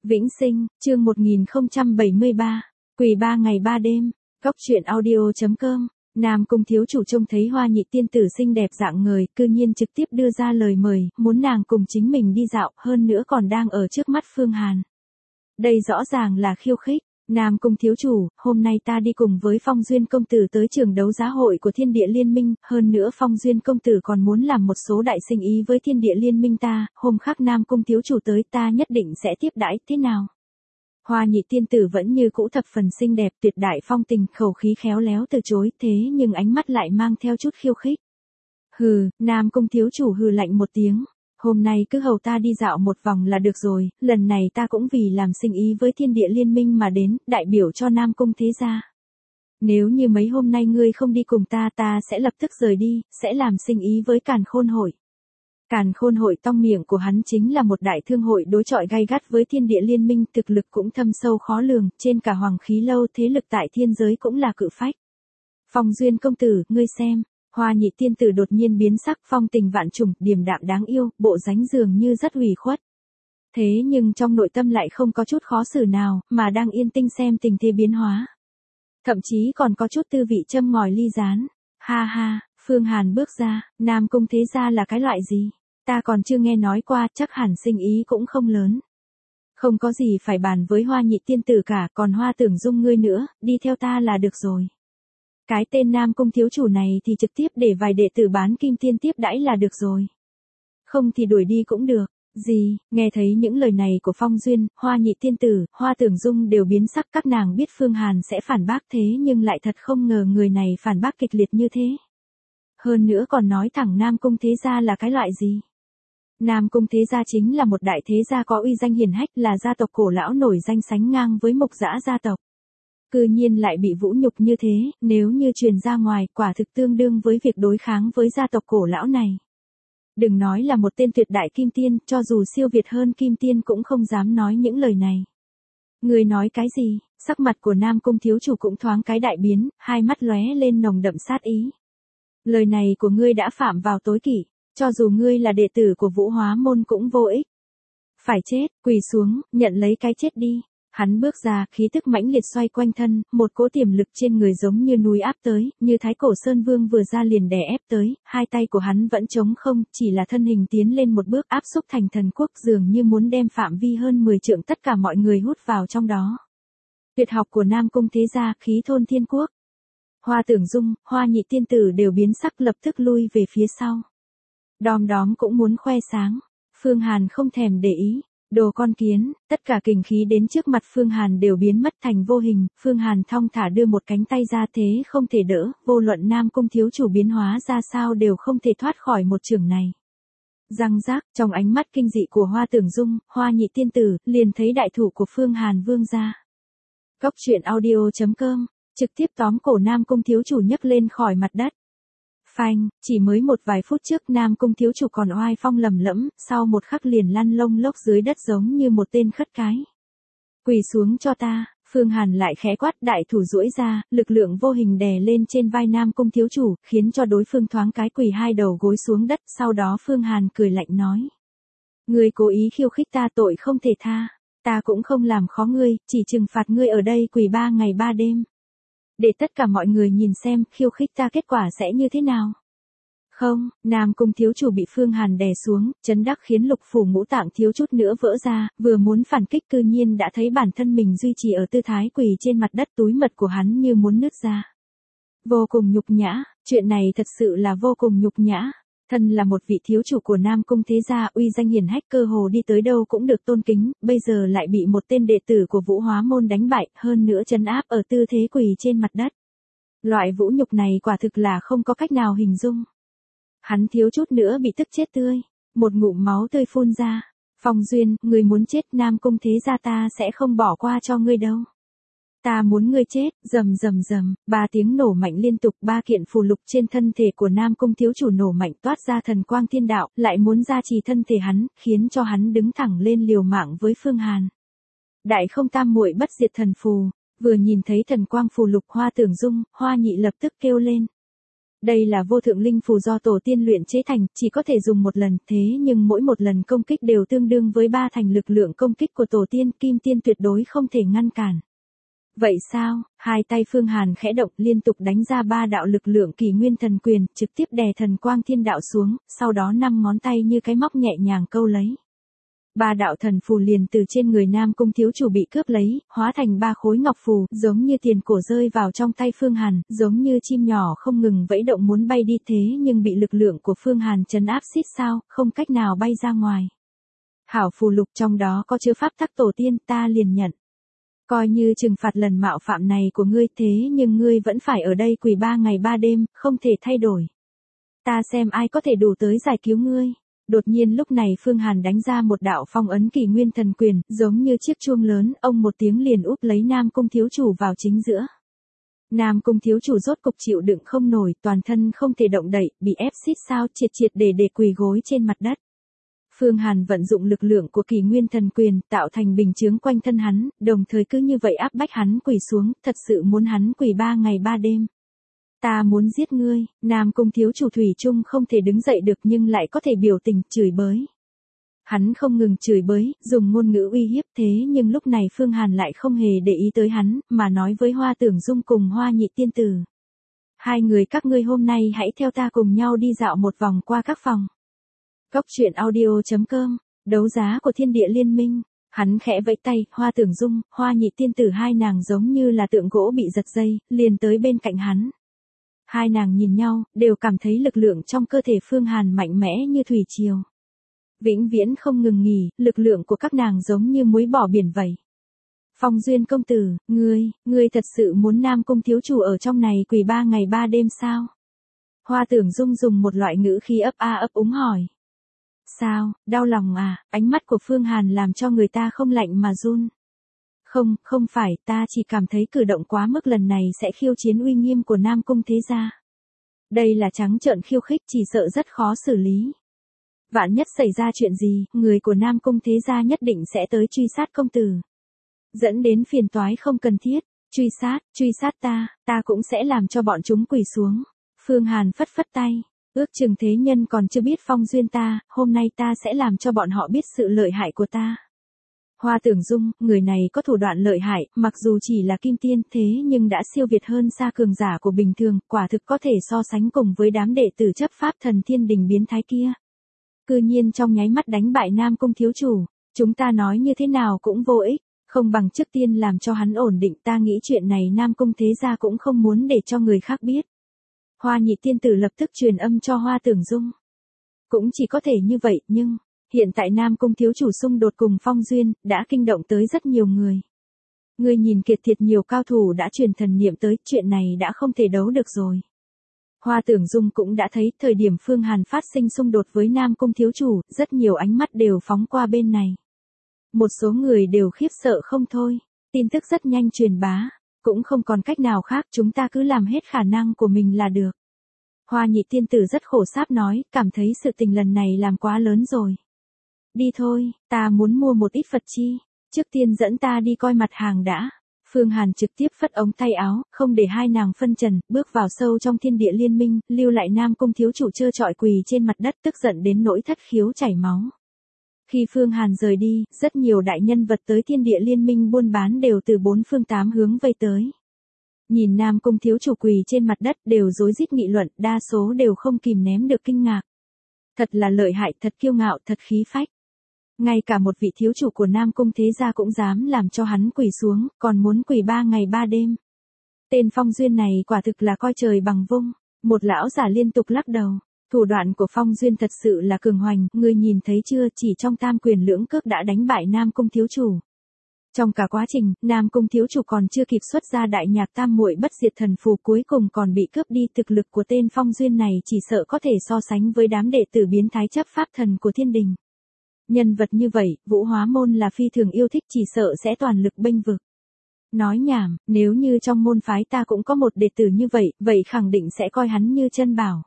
Vĩnh Sinh, chương 1073, quỳ 3 ngày 3 đêm, Góc truyện audio.com. Nam Cung thiếu chủ trông thấy Hoa Nhị tiên tử xinh đẹp dạng người, cư nhiên trực tiếp đưa ra lời mời, muốn nàng cùng chính mình đi dạo, hơn nữa còn đang ở trước mắt Phương Hàn. Đây rõ ràng là khiêu khích. Nam Cung thiếu chủ, hôm nay ta đi cùng với Phong Duyên công tử tới trường đấu giá hội của Thiên Địa Liên Minh, hơn nữa Phong Duyên công tử còn muốn làm một số đại sinh ý với Thiên Địa Liên Minh ta, hôm khác Nam Cung thiếu chủ tới ta nhất định sẽ tiếp đãi, thế nào? Hoa Nhị tiên tử vẫn như cũ thập phần xinh đẹp, tuyệt đại phong tình, khẩu khí khéo léo từ chối, thế nhưng ánh mắt lại mang theo chút khiêu khích. Hừ, Nam Cung thiếu chủ hừ lạnh một tiếng. Hôm nay cứ hầu ta đi dạo một vòng là được rồi, lần này ta cũng vì làm sinh ý với Thiên Địa Liên Minh mà đến, đại biểu cho Nam Cung thế gia. Nếu như mấy hôm nay ngươi không đi cùng ta sẽ lập tức rời đi, sẽ làm sinh ý với Càn Khôn hội. Càn Khôn hội trong miệng của hắn chính là một đại thương hội đối chọi gay gắt với Thiên Địa Liên Minh, thực lực cũng thâm sâu khó lường, trên cả Hoàng Khí Lâu thế lực tại thiên giới cũng là cự phách. Phong Duyên công tử, ngươi xem. Hoa Nhị tiên tử đột nhiên biến sắc, phong tình vạn trùng, điềm đạm đáng yêu, bộ dáng dường như rất ủy khuất. Thế nhưng trong nội tâm lại không có chút khó xử nào, mà đang yên tĩnh xem tình thế biến hóa. Thậm chí còn có chút tư vị châm ngòi ly gián. Ha ha, Phương Hàn bước ra, Nam Cung thế gia là cái loại gì? Ta còn chưa nghe nói qua, chắc hẳn sinh ý cũng không lớn. Không có gì phải bàn với Hoa Nhị tiên tử cả, còn Hoa Tưởng Dung ngươi nữa, đi theo ta là được rồi. Cái tên Nam Cung thiếu chủ này thì trực tiếp để vài đệ tử bán kim tiên tiếp đãi là được rồi. Không thì đuổi đi cũng được. Gì, nghe thấy những lời này của Phong Duyên, Hoa Nhị tiên tử, Hoa Tưởng Dung đều biến sắc, các nàng biết Phương Hàn sẽ phản bác thế nhưng lại thật không ngờ người này phản bác kịch liệt như thế. Hơn nữa còn nói thẳng Nam Cung thế gia là cái loại gì. Nam Cung thế gia chính là một đại thế gia có uy danh hiển hách, là gia tộc cổ lão nổi danh sánh ngang với Mục Dã gia tộc. Cư nhiên lại bị vũ nhục như thế, nếu như truyền ra ngoài, quả thực tương đương với việc đối kháng với gia tộc cổ lão này. Đừng nói là một tên tuyệt đại kim tiên, cho dù siêu việt hơn kim tiên cũng không dám nói những lời này. Người nói cái gì? Sắc mặt của Nam Cung thiếu chủ cũng thoáng cái đại biến, hai mắt lóe lên nồng đậm sát ý. Lời này của ngươi đã phạm vào tối kỵ, cho dù ngươi là đệ tử của Vũ Hóa môn cũng vô ích. Phải chết, quỳ xuống, nhận lấy cái chết đi. Hắn bước ra, khí tức mãnh liệt xoay quanh thân, một cỗ tiềm lực trên người giống như núi áp tới, như Thái Cổ Sơn Vương vừa ra liền đè ép tới, hai tay của hắn vẫn trống không, chỉ là thân hình tiến lên một bước áp xúc thành thần quốc, dường như muốn đem phạm vi hơn 10 trượng tất cả mọi người hút vào trong đó. Tuyệt học của Nam Cung thế gia, khí thôn thiên quốc. Hoa Tưởng Dung, Hoa Nhị tiên tử đều biến sắc, lập tức lui về phía sau. Đom đóm cũng muốn khoe sáng, Phương Hàn không thèm để ý. Đồ con kiến, tất cả kình khí đến trước mặt Phương Hàn đều biến mất thành vô hình, Phương Hàn thong thả đưa một cánh tay ra, thế không thể đỡ, vô luận Nam Cung thiếu chủ biến hóa ra sao đều không thể thoát khỏi một chưởng này. Răng rác, trong ánh mắt kinh dị của Hoa Tưởng Dung, Hoa Nhị tiên tử, liền thấy đại thủ của Phương Hàn vươn ra. Góc truyện audio.com, trực tiếp tóm cổ Nam Cung thiếu chủ nhấc lên khỏi mặt đất. Phanh, chỉ mới một vài phút trước Nam Cung thiếu chủ còn oai phong lầm lẫm, sau một khắc liền lăn lông lốc dưới đất giống như một tên khất cái. Quỳ xuống cho ta, Phương Hàn lại khẽ quát, đại thủ duỗi ra, lực lượng vô hình đè lên trên vai Nam Cung thiếu chủ, khiến cho đối phương thoáng cái quỳ hai đầu gối xuống đất, sau đó Phương Hàn cười lạnh nói. Ngươi cố ý khiêu khích ta, tội không thể tha, ta cũng không làm khó ngươi, chỉ trừng phạt ngươi ở đây quỳ 3 ngày 3 đêm. Để tất cả mọi người nhìn xem khiêu khích ta kết quả sẽ như thế nào. Không, Nam Cung thiếu chủ bị Phương Hàn đè xuống, chấn đắc khiến lục phủ ngũ tạng thiếu chút nữa vỡ ra, vừa muốn phản kích cư nhiên đã thấy bản thân mình duy trì ở tư thái quỳ trên mặt đất, túi mật của hắn như muốn nứt ra. Vô cùng nhục nhã, chuyện này thật sự là vô cùng nhục nhã. Thân là một vị thiếu chủ của Nam Cung thế gia, uy danh hiển hách, cơ hồ đi tới đâu cũng được tôn kính, bây giờ lại bị một tên đệ tử của Vũ Hóa môn đánh bại, hơn nữa trấn áp ở tư thế quỳ trên mặt đất. Loại vũ nhục này quả thực là không có cách nào hình dung. Hắn thiếu chút nữa bị tức chết tươi, một ngụm máu tươi phun ra. Phong Duyên, người muốn chết, Nam Cung thế gia ta sẽ không bỏ qua cho ngươi đâu. Ta muốn ngươi chết, rầm rầm rầm, 3 tiếng nổ mạnh liên tục, 3 kiện phù lục trên thân thể của Nam Cung thiếu chủ nổ mạnh toát ra thần quang thiên đạo, lại muốn gia trì thân thể hắn, khiến cho hắn đứng thẳng lên liều mạng với Phương Hàn. Đại không tam muội bất diệt thần phù, vừa nhìn thấy thần quang phù lục Hoa Tưởng Dung, Hoa Nhị lập tức kêu lên. Đây là vô thượng linh phù do tổ tiên luyện chế thành, chỉ có thể dùng một lần, thế nhưng mỗi một lần công kích đều tương đương với 3 thành lực lượng công kích của tổ tiên, kim tiên tuyệt đối không thể ngăn cản. Vậy sao? Hai tay Phương Hàn khẽ động, liên tục đánh ra 3 đạo lực lượng Kỷ Nguyên Thần Quyền, trực tiếp đè thần quang thiên đạo xuống, sau đó 5 ngón tay như cái móc nhẹ nhàng câu lấy. 3 đạo thần phù liền từ trên người Nam Cung thiếu chủ bị cướp lấy, hóa thành 3 khối ngọc phù, giống như tiền cổ rơi vào trong tay Phương Hàn, giống như chim nhỏ không ngừng vẫy động muốn bay đi, thế nhưng bị lực lượng của Phương Hàn trấn áp xít sao, không cách nào bay ra ngoài. Hảo phù lục trong đó có chứa pháp tắc tổ tiên, ta liền nhận. Coi như trừng phạt lần mạo phạm này của ngươi, thế nhưng ngươi vẫn phải ở đây quỳ 3 ngày 3 đêm, không thể thay đổi. Ta xem ai có thể đủ tới giải cứu ngươi. Đột nhiên lúc này Phương Hàn đánh ra một đạo phong ấn Kỷ Nguyên Thần Quyền, giống như chiếc chuông lớn, ông một tiếng liền úp lấy Nam Cung thiếu chủ vào chính giữa. Nam Cung thiếu chủ rốt cục chịu đựng không nổi, toàn thân không thể động đậy, bị ép xít sao triệt triệt để quỳ gối trên mặt đất. Phương Hàn vận dụng lực lượng của Kỷ Nguyên Thần Quyền, tạo thành bình chướng quanh thân hắn, đồng thời cứ như vậy áp bách hắn quỳ xuống, thật sự muốn hắn quỳ 3 ngày 3 đêm. Ta muốn giết ngươi, Nam Cung thiếu chủ thủy chung không thể đứng dậy được nhưng lại có thể biểu tình, chửi bới. Hắn không ngừng chửi bới, dùng ngôn ngữ uy hiếp, thế nhưng lúc này Phương Hàn lại không hề để ý tới hắn, mà nói với Hoa Tưởng Dung cùng Hoa Nhị tiên tử. Hai người các ngươi hôm nay hãy theo ta cùng nhau đi dạo một vòng qua các phòng. Cốc truyện audio.com, đấu giá của Thiên Địa Liên Minh. Hắn khẽ vẫy tay, Hoa Tưởng Dung, Hoa Nhị tiên tử hai nàng giống như là tượng gỗ bị giật dây, liền tới bên cạnh hắn. Hai nàng nhìn nhau, đều cảm thấy lực lượng trong cơ thể Phương Hàn mạnh mẽ như thủy triều. Vĩnh viễn không ngừng nghỉ, lực lượng của các nàng giống như muối bỏ biển vậy. Phong Duyên công tử, ngươi thật sự muốn Nam Cung thiếu chủ ở trong này quỳ 3 ngày 3 đêm sao? Hoa Tưởng Dung dùng một loại ngữ khí ấp a ấp úng hỏi. Sao, đau lòng à? Ánh mắt của Phương Hàn làm cho người ta không lạnh mà run. Không phải, ta chỉ cảm thấy cử động quá mức lần này sẽ khiêu chiến uy nghiêm của Nam Cung thế gia. Đây là trắng trợn khiêu khích, chỉ sợ rất khó xử lý. Vạn nhất xảy ra chuyện gì, người của Nam Cung thế gia nhất định sẽ tới truy sát công tử. Dẫn đến phiền toái không cần thiết, truy sát ta cũng sẽ làm cho bọn chúng quỳ xuống. Phương Hàn phất phất tay, ước chừng thế nhân còn chưa biết Phong Duyên ta, hôm nay ta sẽ làm cho bọn họ biết sự lợi hại của ta. Hoa Tưởng Dung, người này có thủ đoạn lợi hại, mặc dù chỉ là kim tiên thế nhưng đã siêu việt hơn xa cường giả của bình thường, quả thực có thể so sánh cùng với đám đệ tử chấp pháp thần thiên đình biến thái kia. Cư nhiên trong nháy mắt đánh bại Nam Cung thiếu chủ, chúng ta nói như thế nào cũng vô ích, không bằng trước tiên làm cho hắn ổn định, ta nghĩ chuyện này Nam Cung thế gia cũng không muốn để cho người khác biết. Hoa Nhị tiên tử lập tức truyền âm cho Hoa Tưởng Dung. Cũng chỉ có thể như vậy, nhưng hiện tại Nam Cung thiếu chủ xung đột cùng Phong Duyên, đã kinh động tới rất nhiều người. Người nhìn kiệt thiệt nhiều cao thủ đã truyền thần niệm tới, chuyện này đã không thể đấu được rồi. Hoa Tưởng Dung cũng đã thấy, thời điểm Phương Hàn phát sinh xung đột với Nam Cung thiếu chủ, rất nhiều ánh mắt đều phóng qua bên này. Một số người đều khiếp sợ không thôi, tin tức rất nhanh truyền bá, cũng không còn cách nào khác, chúng ta cứ làm hết khả năng của mình là được. Hoa Nhị tiên tử rất khổ sáp nói, cảm thấy sự tình lần này làm quá lớn rồi. Đi thôi, ta muốn mua một ít Phật chi, trước tiên dẫn ta đi coi mặt hàng đã. Phương Hàn trực tiếp phất ống tay áo, không để hai nàng phân trần, bước vào sâu trong Thiên Địa Liên Minh, lưu lại Nam Cung thiếu chủ trơ trọi quỳ trên mặt đất, tức giận đến nỗi thất khiếu chảy máu. Khi Phương Hàn rời đi, rất nhiều đại nhân vật tới Thiên Địa Liên Minh buôn bán đều từ 4 phương 8 hướng vây tới. Nhìn Nam Cung thiếu chủ quỳ trên mặt đất đều rối rít nghị luận, đa số đều không kìm nén được kinh ngạc. Thật là lợi hại, thật kiêu ngạo, thật khí phách. Ngay cả một vị thiếu chủ của Nam Cung thế gia cũng dám làm cho hắn quỳ xuống, còn muốn quỳ 3 ngày 3 đêm. Tên Phong Duyên này quả thực là coi trời bằng vung. Một lão giả liên tục lắc đầu. Thủ đoạn của Phong Duyên thật sự là cường hoành, ngươi nhìn thấy chưa, chỉ trong tam quyền lưỡng cước đã đánh bại Nam Cung thiếu chủ. Trong cả quá trình, Nam Cung thiếu chủ còn chưa kịp xuất ra đại nhạc tam muội bất diệt thần phù, cuối cùng còn bị cướp đi, thực lực của tên Phong Duyên này chỉ sợ có thể so sánh với đám đệ tử biến thái chấp pháp thần của thiên đình. Nhân vật như vậy, Vũ Hóa môn là phi thường yêu thích, chỉ sợ sẽ toàn lực bênh vực. Nói nhảm, nếu như trong môn phái ta cũng có một đệ tử như vậy, vậy khẳng định sẽ coi hắn như chân bảo.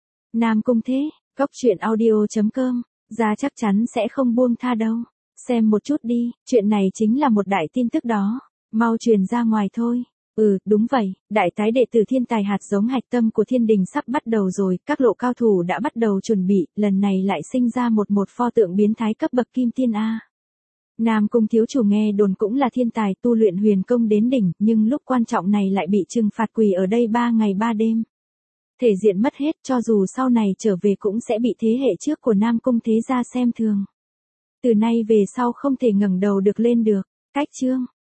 Nam Cung thế, cốc truyện audio.com, ra chắc chắn sẽ không buông tha đâu. Xem một chút đi, chuyện này chính là một đại tin tức đó, mau truyền ra ngoài thôi. Đúng vậy, đại tái đệ tử thiên tài hạt giống hạch tâm của thiên đình sắp bắt đầu rồi, các lộ cao thủ đã bắt đầu chuẩn bị, lần này lại sinh ra một pho tượng biến thái cấp bậc kim tiên A. Nam Cung thiếu chủ nghe đồn cũng là thiên tài tu luyện huyền công đến đỉnh, nhưng lúc quan trọng này lại bị trừng phạt quỳ ở đây 3 ngày 3 đêm. Thể diện mất hết, cho dù sau này trở về cũng sẽ bị thế hệ trước của Nam Cung thế gia xem thường. Từ nay về sau không thể ngẩng đầu được lên được. Cách chương